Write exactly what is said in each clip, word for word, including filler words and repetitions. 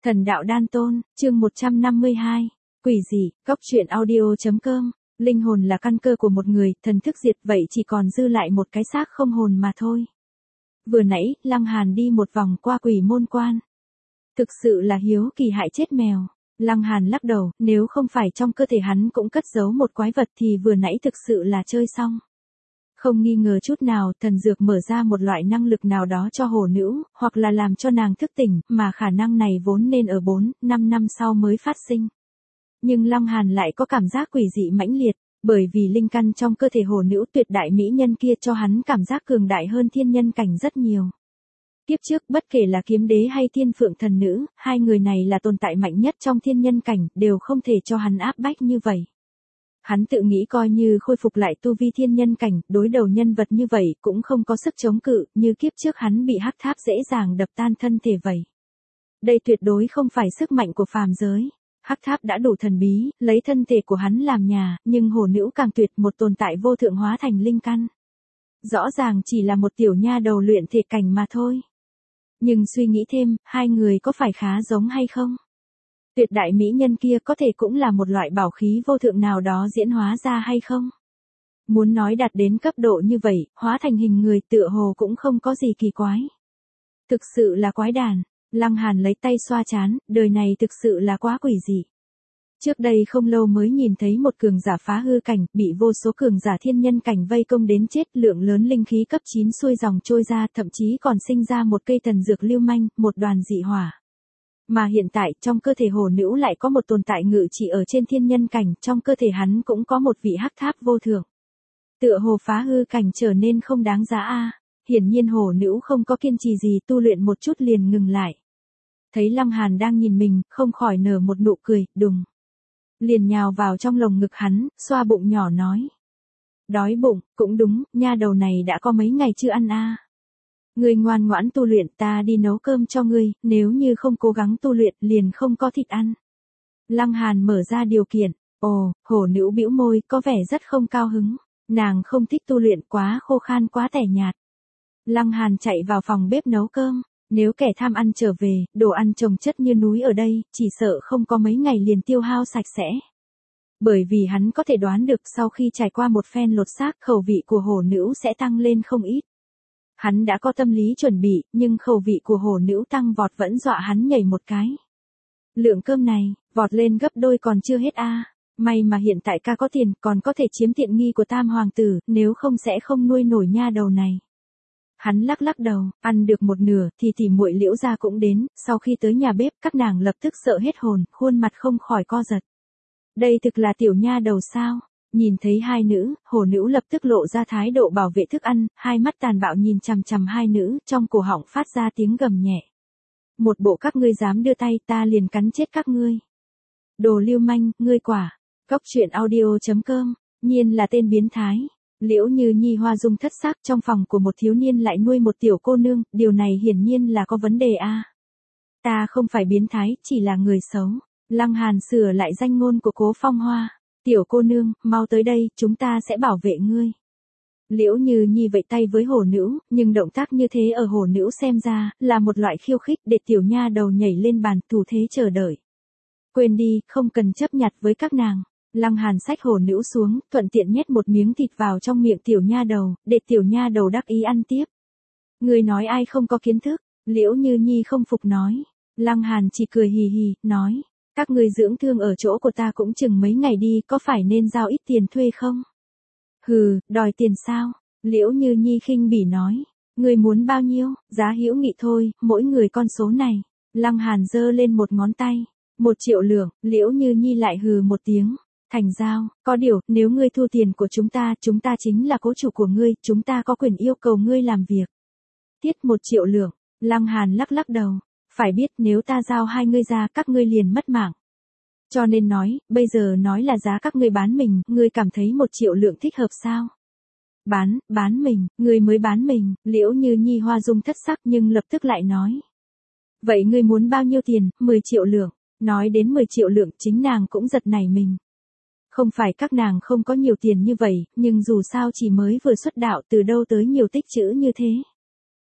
Thần đạo đan tôn, chương một trăm năm mươi hai. Quỷ dị, góc truyện audio.com. Linh hồn là căn cơ của một người, thần thức diệt vậy chỉ còn dư lại một cái xác không hồn mà thôi. Vừa nãy, Lăng Hàn đi một vòng qua quỷ môn quan. Thực sự là hiếu kỳ hại chết mèo. Lăng Hàn lắc đầu, nếu không phải trong cơ thể hắn cũng cất giấu một quái vật thì vừa nãy thực sự là chơi xong. Không nghi ngờ chút nào, thần dược mở ra một loại năng lực nào đó cho hồ nữ, hoặc là làm cho nàng thức tỉnh, mà khả năng này vốn nên ở bốn, năm năm sau mới phát sinh. Nhưng Lăng Hàn lại có cảm giác quỷ dị mãnh liệt, bởi vì linh căn trong cơ thể hồ nữ tuyệt đại mỹ nhân kia cho hắn cảm giác cường đại hơn thiên nhân cảnh rất nhiều. Kiếp trước bất kể là kiếm đế hay thiên phượng thần nữ, hai người này là tồn tại mạnh nhất trong thiên nhân cảnh, đều không thể cho hắn áp bách như vậy. Hắn tự nghĩ coi như khôi phục lại tu vi thiên nhân cảnh, đối đầu nhân vật như vậy cũng không có sức chống cự, như kiếp trước hắn bị hắc tháp dễ dàng đập tan thân thể vậy. Đây tuyệt đối không phải sức mạnh của phàm giới. Hắc tháp đã đủ thần bí, lấy thân thể của hắn làm nhà, nhưng hồ nữ càng tuyệt, một tồn tại vô thượng hóa thành linh căn. Rõ ràng chỉ là một tiểu nha đầu luyện thể cảnh mà thôi. Nhưng suy nghĩ thêm, hai người có phải khá giống hay không? Tuyệt đại mỹ nhân kia có thể cũng là một loại bảo khí vô thượng nào đó diễn hóa ra hay không? Muốn nói đạt đến cấp độ như vậy, hóa thành hình người tựa hồ cũng không có gì kỳ quái. Thực sự là quái đản. Lăng Hàn lấy tay xoa trán, đời này thực sự là quá quỷ dị. Trước đây không lâu mới nhìn thấy một cường giả phá hư cảnh, bị vô số cường giả thiên nhân cảnh vây công đến chết, lượng lớn linh khí cấp chín xuôi dòng trôi ra, thậm chí còn sinh ra một cây thần dược lưu manh, một đoàn dị hỏa. Mà hiện tại, trong cơ thể hồ nữ lại có một tồn tại ngự trị ở trên thiên nhân cảnh, trong cơ thể hắn cũng có một vị hắc tháp vô thượng. Tựa hồ phá hư cảnh trở nên không đáng giá a. Hiển nhiên hồ nữ không có kiên trì gì, tu luyện một chút liền ngừng lại. Thấy Lăng Hàn đang nhìn mình, không khỏi nở một nụ cười, đùng. Liền nhào vào trong lồng ngực hắn, xoa bụng nhỏ nói. Đói bụng, cũng đúng, nha đầu này đã có mấy ngày chưa ăn a. Ngươi ngoan ngoãn tu luyện, ta đi nấu cơm cho ngươi, nếu như không cố gắng tu luyện liền không có thịt ăn. Lăng Hàn mở ra điều kiện, ồ, hổ nữ bĩu môi, có vẻ rất không cao hứng, nàng không thích tu luyện, quá khô khan, quá tẻ nhạt. Lăng Hàn chạy vào phòng bếp nấu cơm, nếu kẻ tham ăn trở về, đồ ăn chồng chất như núi ở đây, chỉ sợ không có mấy ngày liền tiêu hao sạch sẽ. Bởi vì hắn có thể đoán được sau khi trải qua một phen lột xác, khẩu vị của hổ nữ sẽ tăng lên không ít. Hắn đã có tâm lý chuẩn bị, nhưng khẩu vị của hổ nữ tăng vọt vẫn dọa hắn nhảy một cái. Lượng cơm này, vọt lên gấp đôi còn chưa hết a. May mà hiện tại ca có tiền, còn có thể chiếm tiện nghi của tam hoàng tử, nếu không sẽ không nuôi nổi nha đầu này. Hắn lắc lắc đầu, ăn được một nửa, thì tỉ muội Liễu gia cũng đến, sau khi tới nhà bếp, các nàng lập tức sợ hết hồn, khuôn mặt không khỏi co giật. Đây thực là tiểu nha đầu sao? Nhìn thấy hai nữ, hồ nữ lập tức lộ ra thái độ bảo vệ thức ăn, hai mắt tàn bạo nhìn chằm chằm hai nữ, trong cổ họng phát ra tiếng gầm nhẹ. Một bộ các ngươi dám đưa tay, ta liền cắn chết các ngươi. Đồ lưu manh, ngươi quả. Góc truyện audio.com, nhiên là tên biến thái. Liễu Như Nhi hoa dung thất sắc, trong phòng của một thiếu niên lại nuôi một tiểu cô nương, điều này hiển nhiên là có vấn đề a. Ta không phải biến thái, chỉ là người xấu. Lăng Hàn sửa lại danh ngôn của Cố Phong Hoa. Tiểu cô nương, mau tới đây, chúng ta sẽ bảo vệ ngươi. Liễu Như Nhi vẫy tay với hổ nữ, nhưng động tác như thế ở hổ nữ xem ra, là một loại khiêu khích để tiểu nha đầu nhảy lên bàn, thủ thế chờ đợi. Quên đi, không cần chấp nhặt với các nàng. Lăng Hàn xách hổ nữ xuống, thuận tiện nhét một miếng thịt vào trong miệng tiểu nha đầu, để tiểu nha đầu đắc ý ăn tiếp. Người nói ai không có kiến thức, Liễu Như Nhi không phục nói. Lăng Hàn chỉ cười hì hì, nói. Các người dưỡng thương ở chỗ của ta cũng chừng mấy ngày đi, có phải nên giao ít tiền thuê không? Hừ, đòi tiền sao? Liễu Như Nhi khinh bỉ nói. Người muốn bao nhiêu, giá hữu nghị thôi, mỗi người con số này. Lăng Hàn giơ lên một ngón tay. Một triệu lượng, Liễu Như Nhi lại hừ một tiếng. Thành giao, có điều, nếu ngươi thu tiền của chúng ta, chúng ta chính là cố chủ của ngươi, chúng ta có quyền yêu cầu ngươi làm việc. Tiết một triệu lượng, Lăng Hàn lắc lắc đầu. Phải biết nếu ta giao hai ngươi ra các ngươi liền mất mạng. Cho nên nói, bây giờ nói là giá các ngươi bán mình, ngươi cảm thấy một triệu lượng thích hợp sao? Bán, bán mình, ngươi mới bán mình, Liễu Như Nhi hoa dung thất sắc nhưng lập tức lại nói. Vậy ngươi muốn bao nhiêu tiền, mười triệu lượng, nói đến mười triệu lượng chính nàng cũng giật nảy mình. Không phải các nàng không có nhiều tiền như vậy, nhưng dù sao chỉ mới vừa xuất đạo từ đâu tới nhiều tích trữ như thế.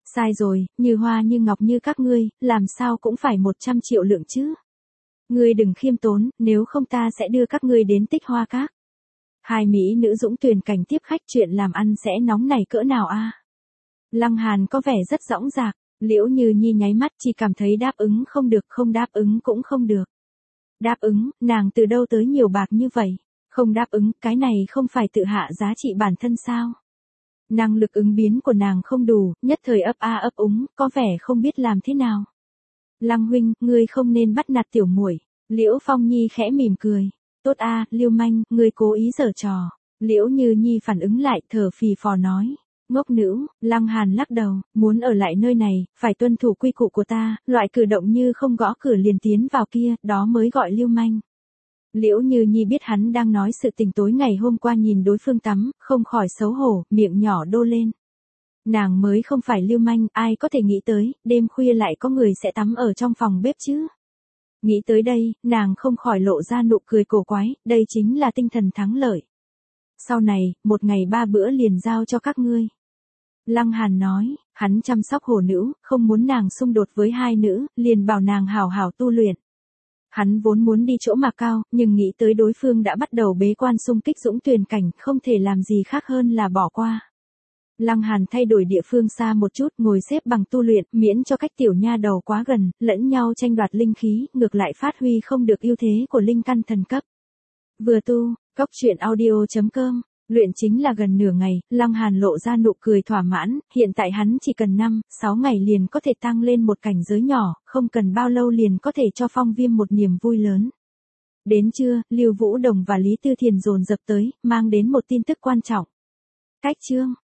Sai rồi, như hoa như ngọc như các ngươi, làm sao cũng phải một trăm triệu lượng chứ. Ngươi đừng khiêm tốn, nếu không ta sẽ đưa các ngươi đến Tích Hoa Các. Hai mỹ nữ dũng tuyển cảnh tiếp khách, chuyện làm ăn sẽ nóng nảy cỡ nào a? Lăng Hàn có vẻ rất dõng dạc, Liễu Như Nhi nháy mắt, chỉ cảm thấy đáp ứng không được, không đáp ứng cũng không được. Đáp ứng, nàng từ đâu tới nhiều bạc như vậy? Không đáp ứng, cái này không phải tự hạ giá trị bản thân sao? Năng lực ứng biến của nàng không đủ, nhất thời ấp a ấp úng, có vẻ không biết làm thế nào. Lăng huynh, ngươi không nên bắt nạt tiểu muội. Liễu Phong Nhi khẽ mỉm cười. Tốt a, Liêu Manh, ngươi cố ý giở trò. Liễu Như Nhi phản ứng lại, thở phì phò nói. Ngốc nữ, Lăng Hàn lắc đầu, muốn ở lại nơi này, phải tuân thủ quy củ của ta, loại cử động như không gõ cửa liền tiến vào kia, đó mới gọi Liêu Manh. Liễu Như Nhi biết hắn đang nói sự tình tối ngày hôm qua nhìn đối phương tắm, không khỏi xấu hổ, miệng nhỏ đô lên. Nàng mới không phải lưu manh, ai có thể nghĩ tới, đêm khuya lại có người sẽ tắm ở trong phòng bếp chứ. Nghĩ tới đây, nàng không khỏi lộ ra nụ cười cổ quái, đây chính là tinh thần thắng lợi. Sau này, một ngày ba bữa liền giao cho các ngươi. Lăng Hàn nói, hắn chăm sóc hồ nữ, không muốn nàng xung đột với hai nữ, liền bảo nàng hào hào tu luyện. Hắn vốn muốn đi chỗ mà cao, nhưng nghĩ tới đối phương đã bắt đầu bế quan xung kích dũng tuyển cảnh, không thể làm gì khác hơn là bỏ qua. Lăng Hàn thay đổi địa phương xa một chút, ngồi xếp bằng tu luyện, miễn cho cách tiểu nha đầu quá gần, lẫn nhau tranh đoạt linh khí, ngược lại phát huy không được ưu thế của linh căn thần cấp. Vừa tu, Cốc Truyện Audio chấm com, luyện chính là gần nửa ngày, Lăng Hàn lộ ra nụ cười thỏa mãn, hiện tại hắn chỉ cần năm, sáu ngày liền có thể tăng lên một cảnh giới nhỏ, không cần bao lâu liền có thể cho Phong Viêm một niềm vui lớn. Đến trưa, Lưu Vũ Đồng và Lý Tư Thiền dồn dập tới, mang đến một tin tức quan trọng. Cách chương